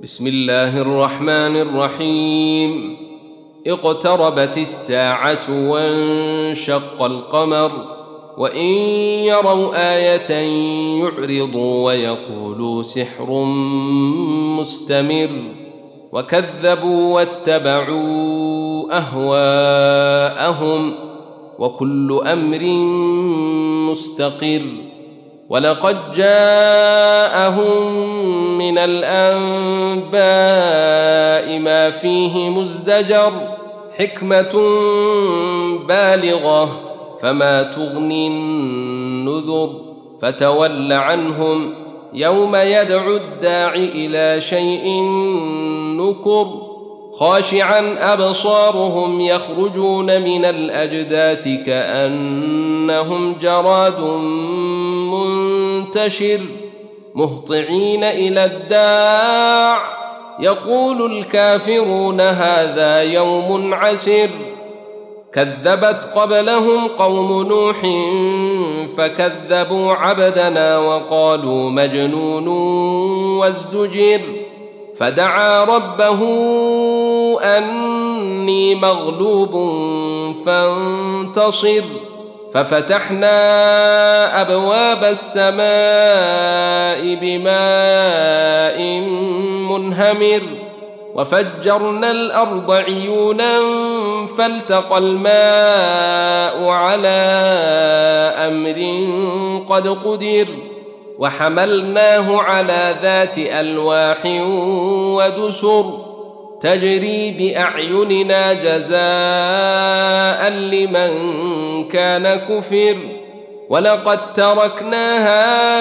بسم الله الرحمن الرحيم. اقتربت الساعة وانشق القمر وإن يروا آية يعرضوا ويقولوا سحر مستمر وكذبوا واتبعوا أهواءهم وكل أمر مستقر. ولقد جاءهم من الأنباء ما فيه مزدجر حكمة بالغة فما تغني النذر. فتول عنهم يوم يدعو الداع إلى شيء نكر خاشعا أبصارهم يخرجون من الأجداث كأنهم جراد منتشر مهطعين إلى الداع يقول الكافرون هذا يوم عسر. كذبت قبلهم قوم نوح فكذبوا عبدنا وقالوا مجنون وازدجر. فدعا ربه أني مغلوب فانتصر. ففتحنا أبواب السماء بماء منهمر وفجرنا الأرض عيونا فالتقى الماء على أمر قد قدر. وحملناه على ذات ألواح ودسر تجري بأعيننا جزاء لمن كان كفر. ولقد تركناها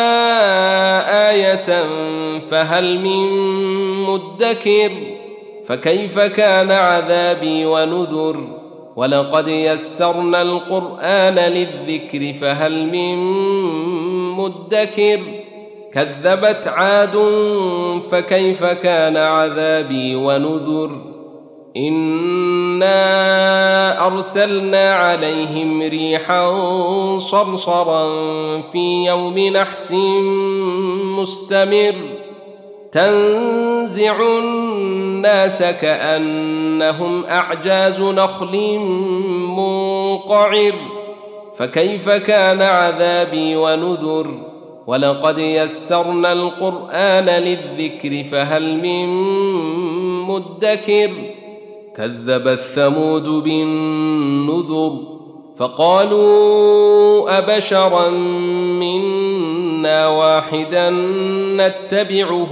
آية فهل من مدكر. فكيف كان عذابي ونذر. ولقد يسرنا القرآن للذكر فهل من مدكر. كذبت عاد فكيف كان عذابي ونذر. إنا أرسلنا عليهم ريحا صرصرا في يوم نحس مستمر تنزع الناس كأنهم أعجاز نخل منقعر. فكيف كان عذابي ونذر. ولقد يسرنا القرآن للذكر فهل من مدكر. كذبت ثمود بالنذر فقالوا أبشرا منا واحدا نتبعه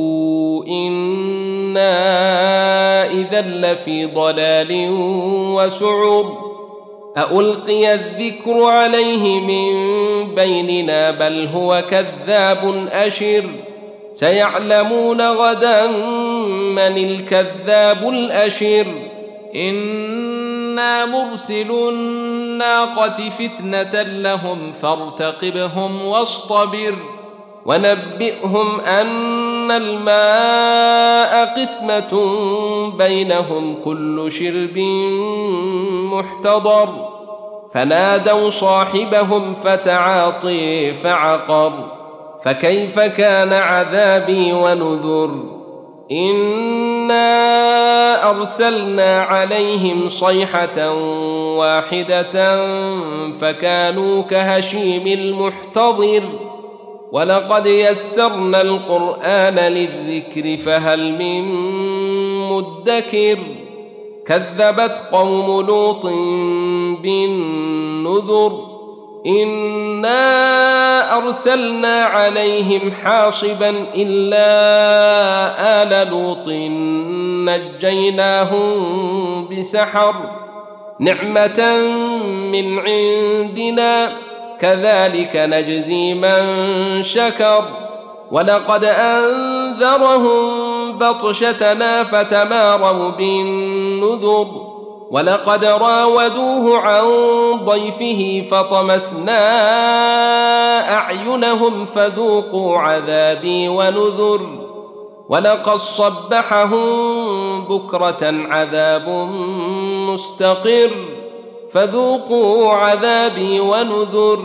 إنا إذا لفي ضلال وسعر. ألقي الذكر عليه من بيننا بل هو كذاب أشر. سيعلمون غدا من الكذاب الأشر. إنا مرسل الناقة فتنة لهم فارتقبهم واصطبر. ونبئهم أن الماء قسمة بينهم كل شرب محتضر. فنادوا صاحبهم فتعاطي فعقر. فكيف كان عذابي ونذر. إنا أرسلنا عليهم صيحة واحدة فكانوا كهشيم المحتضر. ولقد يسرنا القرآن للذكر فهل من مدكر. كذبت قوم لوط بالنذر. إنا أرسلنا عليهم حاصبا إلا آل لوط نجيناهم بسحر نعمة من عندنا كذلك نجزي من شكر. ولقد أنذرهم بطشتنا فتماروا بالنذر. ولقد راودوه عن ضيفه فطمسنا أعينهم فذوقوا عذابي ونذر. ولقد صبحهم بكرة عذاب مستقر فذوقوا عذابي ونذر.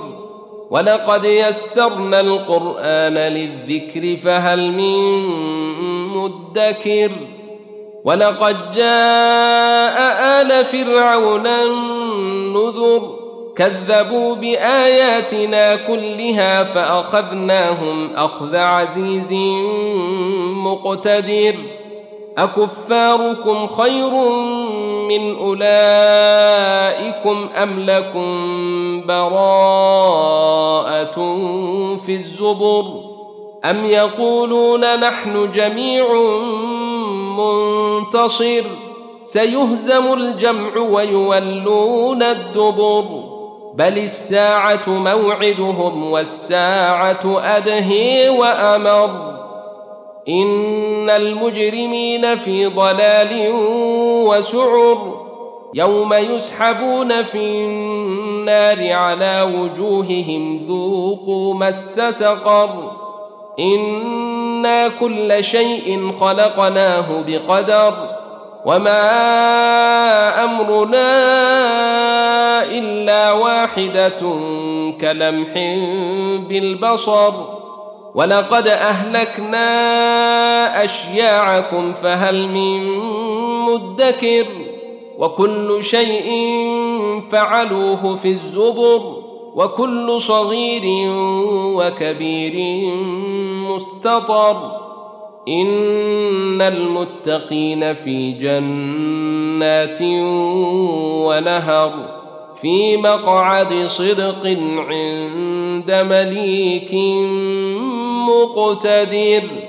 ولقد يسرنا القرآن للذكر فهل من مدكر ولقد جاء آل فرعون النذر كذبوا بآياتنا كلها فأخذناهم أخذ عزيز مقتدر أكفاركم خير من أولئكم أم لكم براءة في الزبر أم يقولون نحن جميع منتصر سيهزم الجمع ويولون الدبر بل الساعة موعدهم والساعة أدهي وأمر إن المجرمين في ضلال وسعر يوم يسحبون في النار على وجوههم ذوقوا مس سقر إنا كل شيء خلقناه بقدر وما أمرنا إلا واحدة كلمح بالبصر ولقد أهلكنا أشياعكم فهل من مدكر وكل شيء فعلوه في الزبر وكل صغير وكبير مستطر إن المتقين في جنات ونهر في مقعد صدق عند مليك مقتدر.